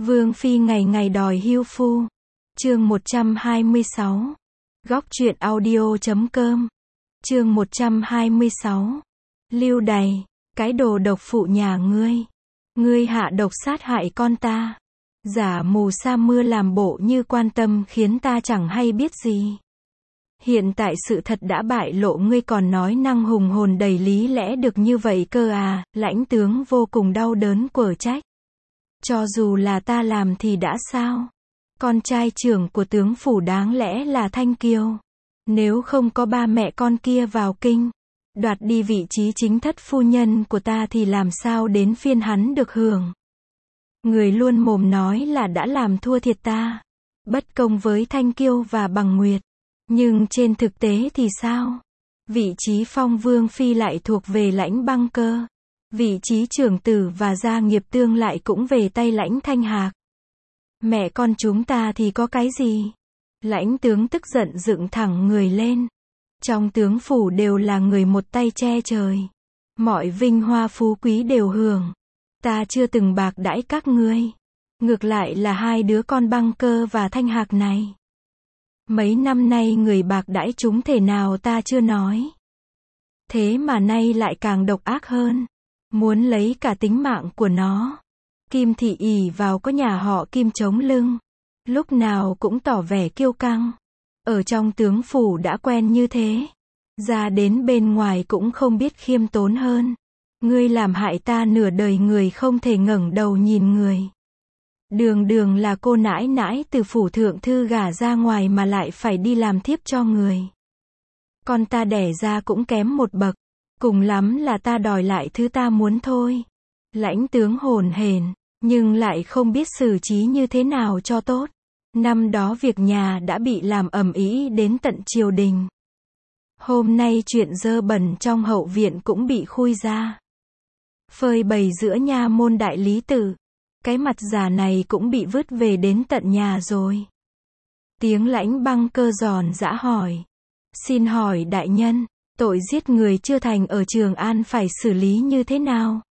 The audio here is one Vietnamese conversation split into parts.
Vương phi ngày ngày đòi hưu phu. Chương 126. Góc truyện audio.com. Chương 126. Lưu đày, cái đồ độc phụ nhà ngươi. Ngươi hạ độc sát hại con ta. Giả mù sa mưa làm bộ như quan tâm khiến ta chẳng hay biết gì. Hiện tại sự thật đã bại lộ, ngươi còn nói năng hùng hồn đầy lý lẽ được như vậy cơ à? Lãnh tướng vô cùng đau đớn quở trách. Cho dù là ta làm thì đã sao? Con trai trưởng của tướng phủ đáng lẽ là Thanh Kiêu. Nếu không có ba mẹ con kia vào kinh, đoạt đi vị trí chính thất phu nhân của ta thì làm sao đến phiên hắn được hưởng. Người luôn mồm nói là đã làm thua thiệt ta, bất công với Thanh Kiêu và Bằng Nguyệt. Nhưng trên thực tế thì sao? Vị trí phong vương phi lại thuộc về Lãnh Băng Cơ. Vị trí trưởng tử và gia nghiệp tương lại cũng về tay Lãnh Thanh Hạc. Mẹ con chúng ta thì có cái gì? Lãnh tướng tức giận dựng thẳng người lên. Trong tướng phủ đều là người một tay che trời. Mọi vinh hoa phú quý đều hưởng. Ta chưa từng bạc đãi các ngươi. Ngược lại là hai đứa con Băng Cơ và Thanh Hạc này. Mấy năm nay người bạc đãi chúng thể nào ta chưa nói. Thế mà nay lại càng độc ác hơn. Muốn lấy cả tính mạng của nó. Kim thị ỷ vào có nhà họ Kim chống lưng. Lúc nào cũng tỏ vẻ kiêu căng. Ở trong tướng phủ đã quen như thế. Ra đến bên ngoài cũng không biết khiêm tốn hơn. Ngươi làm hại ta nửa đời, người không thể ngẩng đầu nhìn người. Đường đường là cô nãi nãi từ phủ thượng thư gả ra ngoài mà lại phải đi làm thiếp cho người. Con ta đẻ ra cũng kém một bậc. Cùng lắm là ta đòi lại thứ ta muốn thôi. Lãnh tướng hồn hển, nhưng lại không biết xử trí như thế nào cho tốt. Năm đó việc nhà đã bị làm ầm ĩ đến tận triều đình. Hôm nay chuyện dơ bẩn trong hậu viện cũng bị khui ra. Phơi bày giữa nha môn đại lý tự. Cái mặt già này cũng bị vứt về đến tận nhà rồi. Tiếng Lãnh Băng Cơ giòn giã hỏi. Xin hỏi đại nhân, tội giết người chưa thành ở Trường An phải xử lý như thế nào?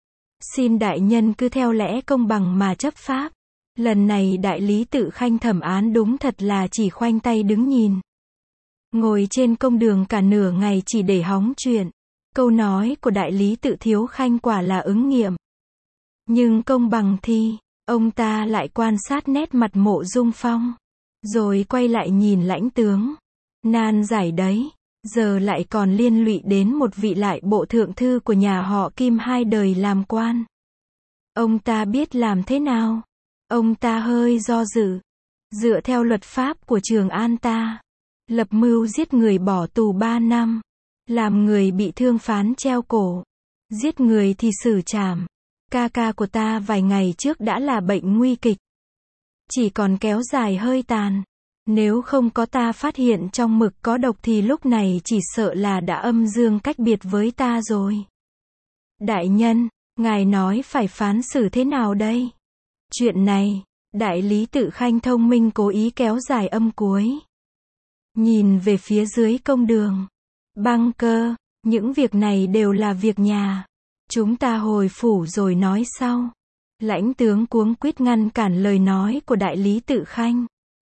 Xin đại nhân cứ theo lẽ công bằng mà chấp pháp. Lần này đại lý tự Khanh thẩm án đúng thật là chỉ khoanh tay đứng nhìn. Ngồi trên công đường cả nửa ngày chỉ để hóng chuyện. Câu nói của đại lý tự Thiếu Khanh quả là ứng nghiệm. Nhưng công bằng thì, ông ta lại quan sát nét mặt Mộ Dung Phong. Rồi quay lại nhìn Lãnh tướng. Nan giải đấy. Giờ lại còn liên lụy đến một vị lại bộ thượng thư của nhà họ Kim hai đời làm quan. Ông ta biết làm thế nào? Ông ta hơi do dự. Dựa theo luật pháp của Trường An ta, lập mưu giết người bỏ tù 3 năm. Làm người bị thương phán treo cổ. Giết người thì xử trảm. Ca của ta vài ngày trước đã là bệnh nguy kịch. Chỉ còn kéo dài hơi tàn. Nếu không có ta phát hiện trong mực có độc thì lúc này chỉ sợ là đã âm dương cách biệt với ta rồi. Đại nhân, ngài nói phải phán xử thế nào đây? Chuyện này, đại lý tự Khanh thông minh cố ý kéo dài âm cuối. Nhìn về phía dưới công đường. Băng Cơ, những việc này đều là việc nhà. Chúng ta hồi phủ rồi nói sau. Lãnh tướng cuống quýt ngăn cản lời nói của đại lý tự Khanh.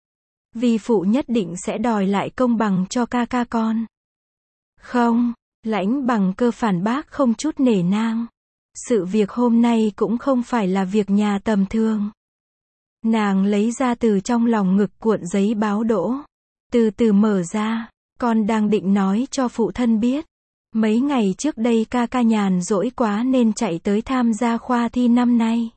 Vi phụ nhất định sẽ đòi lại công bằng cho ca con. Không, Lãnh Băng Cơ phản bác không chút nể nang. Sự việc hôm nay cũng không phải là việc nhà tầm thường. Nàng lấy ra từ trong lòng ngực cuộn giấy báo đỗ. Từ từ mở ra. Con đang định nói cho phụ thân biết. Mấy ngày trước đây ca nhàn rỗi quá nên chạy tới tham gia khoa thi năm nay.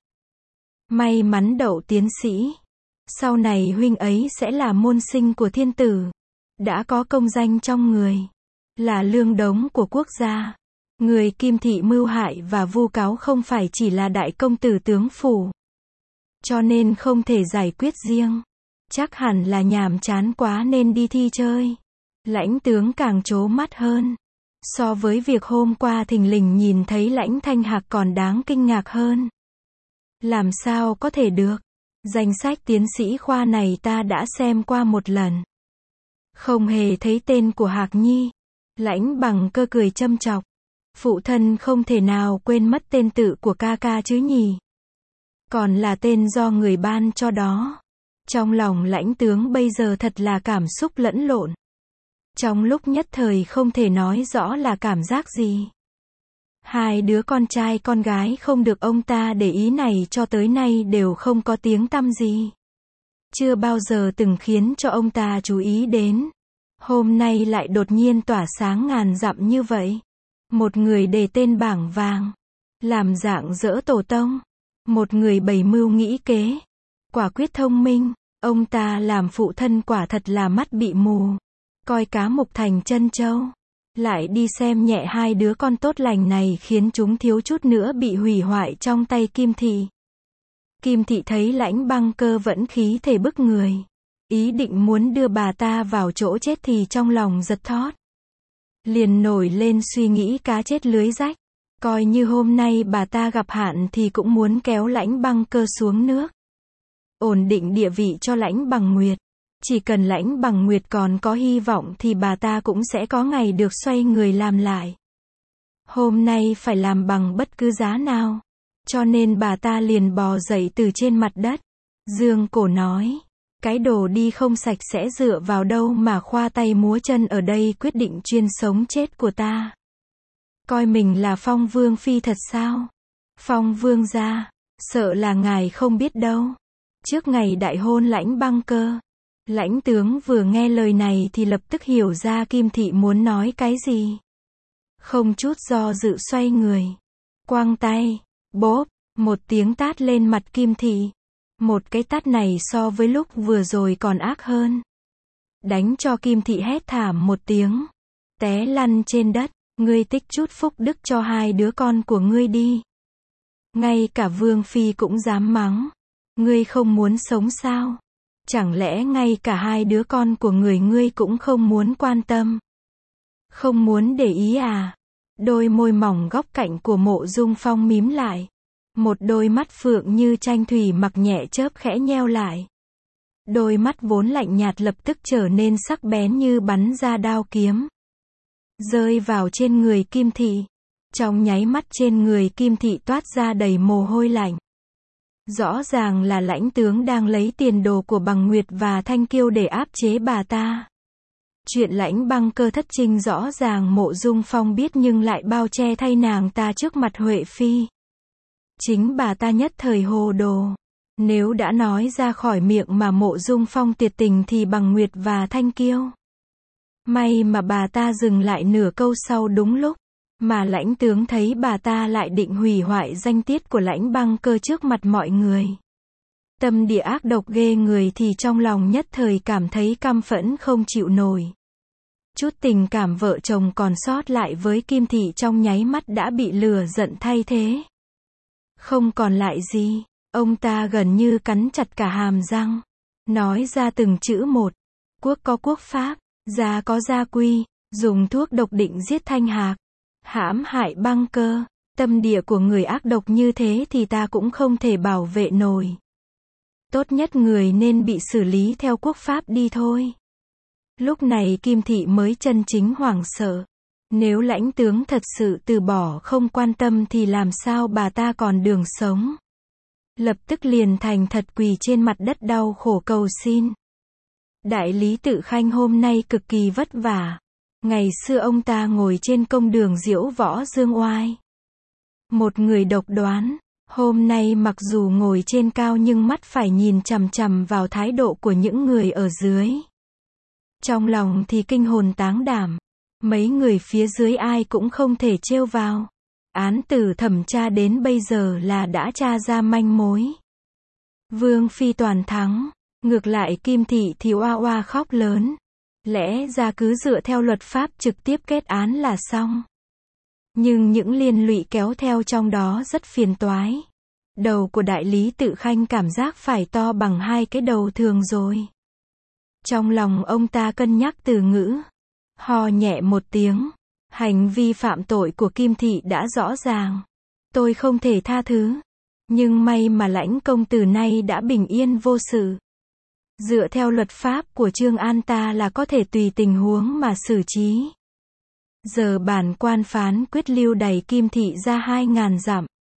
May mắn đậu tiến sĩ. Sau này huynh ấy sẽ là môn sinh của thiên tử. Đã có công danh trong người. Là lương đống của quốc gia. Người Kim thị mưu hại và vu cáo không phải chỉ là đại công tử tướng phủ. Cho nên không thể giải quyết riêng. Chắc hẳn là nhàm chán quá nên đi thi chơi. Lãnh tướng càng trố mắt hơn. So với việc hôm qua thình lình nhìn thấy Lãnh Thanh Hạc còn đáng kinh ngạc hơn. Làm sao có thể được? Danh sách tiến sĩ khoa này ta đã xem qua một lần. Không hề thấy tên của Hạc Nhi. Lãnh Băng Cơ cười châm chọc. Phụ thân không thể nào quên mất tên tự của ca chứ nhỉ? còn là tên do người ban cho đó. Trong lòng Lãnh tướng bây giờ thật là cảm xúc lẫn lộn. Trong lúc nhất thời không thể nói rõ là cảm giác gì. Hai đứa con trai con gái không được ông ta để ý này cho tới nay đều không có tiếng tăm gì. Chưa bao giờ từng khiến cho ông ta chú ý đến. Hôm nay lại đột nhiên tỏa sáng ngàn dặm như vậy. Một người đề tên bảng vàng, làm dạng dỡ tổ tông. Một người bày mưu nghĩ kế, quả quyết thông minh. Ông ta làm phụ thân quả thật là mắt bị mù, coi cá mục thành chân trâu. Lại đi xem nhẹ hai đứa con tốt lành này khiến chúng thiếu chút nữa bị hủy hoại trong tay Kim Thị. Kim Thị thấy Lãnh Băng Cơ vẫn khí thể bức người, ý định muốn đưa bà ta vào chỗ chết thì trong lòng giật thót. Liền nổi lên suy nghĩ cá chết lưới rách. Coi như hôm nay bà ta gặp hạn thì cũng muốn kéo Lãnh Băng Cơ xuống nước. Ổn định địa vị cho Lãnh Bằng Nguyệt. Chỉ cần Lãnh Bằng Nguyệt còn có hy vọng thì bà ta cũng sẽ có ngày được xoay người làm lại. Hôm nay phải làm bằng bất cứ giá nào. Cho nên bà ta liền bò dậy từ trên mặt đất. Dương cổ nói, cái đồ đi không sạch sẽ dựa vào đâu mà khoa tay múa chân ở đây quyết định chuyên sống chết của ta. Coi mình là Phong Vương Phi thật sao? Phong Vương gia, sợ là ngài không biết đâu. Trước ngày đại hôn Lãnh Băng Cơ, Lãnh tướng vừa nghe lời này thì lập tức hiểu ra Kim Thị muốn nói cái gì. Không chút do dự xoay người, quăng tay, bốp, một tiếng tát lên mặt Kim Thị. Một cái tát này so với lúc vừa rồi còn ác hơn. Đánh cho Kim Thị hét thảm một tiếng, té lăn trên đất. Ngươi tích chút phúc đức cho hai đứa con của ngươi đi. Ngay cả Vương Phi cũng dám mắng. Ngươi không muốn sống sao? Chẳng lẽ ngay cả hai đứa con của ngươi cũng không muốn quan tâm? Không muốn để ý à? Đôi môi mỏng góc cạnh của Mộ Dung Phong mím lại. Một đôi mắt phượng như tranh thủy mặc nhẹ chớp khẽ nheo lại. Đôi mắt vốn lạnh nhạt lập tức trở nên sắc bén như bắn ra đao kiếm. Rơi vào trên người Kim Thị. Trong nháy mắt trên người Kim Thị toát ra đầy mồ hôi lạnh. Rõ ràng là Lãnh tướng đang lấy tiền đồ của Bằng Nguyệt và Thanh Kiêu để áp chế bà ta. Chuyện Lãnh Băng Cơ thất trinh rõ ràng Mộ Dung Phong biết nhưng lại bao che thay nàng ta trước mặt Huệ Phi. Chính bà ta nhất thời hồ đồ. Nếu đã nói ra khỏi miệng mà Mộ Dung Phong tuyệt tình thì Bằng Nguyệt và Thanh Kiêu. May mà bà ta dừng lại nửa câu sau đúng lúc, mà Lãnh tướng thấy bà ta lại định hủy hoại danh tiết của Lãnh Băng Cơ trước mặt mọi người. Tâm địa ác độc ghê người thì trong lòng nhất thời cảm thấy căm phẫn không chịu nổi. Chút tình cảm vợ chồng còn sót lại với Kim Thị trong nháy mắt đã bị lửa giận thay thế. Không còn lại gì, ông ta gần như cắn chặt cả hàm răng, nói ra từng chữ một. Quốc có quốc pháp, gia có gia quy, dùng thuốc độc định giết Thanh Hạc, hãm hại Băng Cơ. Tâm địa của người ác độc như thế thì ta cũng không thể bảo vệ nổi. Tốt nhất người nên bị xử lý theo quốc pháp đi thôi. Lúc này Kim Thị mới chân chính hoảng sợ. Nếu Lãnh tướng thật sự từ bỏ không quan tâm thì làm sao bà ta còn đường sống. Lập tức liền thành thật quỳ trên mặt đất đau khổ cầu xin. Đại lý Tự Khanh hôm nay cực kỳ vất vả. Ngày xưa ông ta ngồi trên công đường diễu võ dương oai. Một người độc đoán. Hôm nay mặc dù ngồi trên cao nhưng mắt phải nhìn chằm chằm vào thái độ của những người ở dưới. Trong lòng thì kinh hồn táng đảm. Mấy người phía dưới ai cũng không thể trêu vào. Án tử thẩm tra đến bây giờ là đã tra ra manh mối. Vương Phi toàn thắng. Ngược lại Kim Thị thì oa oa khóc lớn. Lẽ ra cứ dựa theo luật pháp trực tiếp kết án là xong. Nhưng những liên lụy kéo theo trong đó rất phiền toái. Đầu của đại lý Tự Khanh cảm giác phải to bằng hai cái đầu thường rồi. Trong lòng ông ta cân nhắc từ ngữ. Ho nhẹ một tiếng. Hành vi phạm tội của Kim Thị đã rõ ràng. Tôi không thể tha thứ. Nhưng may mà Lãnh công tử nay đã bình yên vô sự. Dựa theo luật pháp của Trương An ta là có thể tùy tình huống mà xử trí. Giờ bản quan phán quyết lưu đày Kim Thị ra 2000 dặm.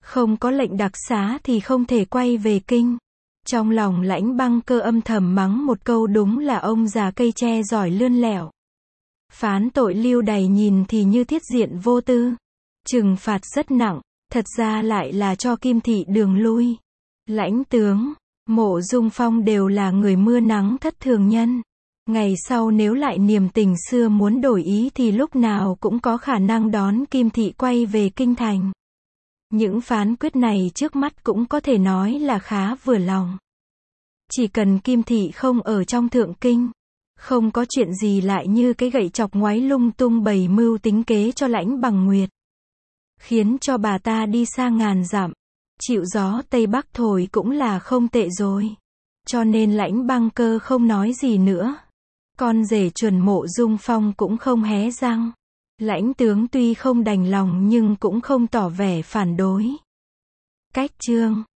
Không có lệnh đặc xá thì không thể quay về kinh. Trong lòng Lãnh Băng Cơ âm thầm mắng một câu, đúng là ông già cây tre giỏi lươn lẹo. Phán tội Lưu Đày nhìn thì như thiết diện vô tư. Trừng phạt rất nặng, thật ra lại là cho Kim Thị đường lui. Lãnh tướng, Mộ Dung Phong đều là người mưa nắng thất thường nhân. Ngày sau nếu lại niềm tình xưa muốn đổi ý thì lúc nào cũng có khả năng đón Kim Thị quay về kinh thành. Những phán quyết này trước mắt cũng có thể nói là khá vừa lòng. Chỉ cần Kim Thị không ở trong thượng kinh, không có chuyện gì lại như cái gậy chọc ngoáy lung tung bày mưu tính kế cho Lãnh Bằng Nguyệt. Khiến cho bà ta đi xa ngàn dặm, chịu gió Tây Bắc thổi cũng là không tệ rồi. Cho nên Lãnh Băng Cơ không nói gì nữa. Con rể Chuẩn Mộ Dung Phong cũng không hé răng. Lãnh tướng tuy không đành lòng nhưng cũng không tỏ vẻ phản đối. Cách chương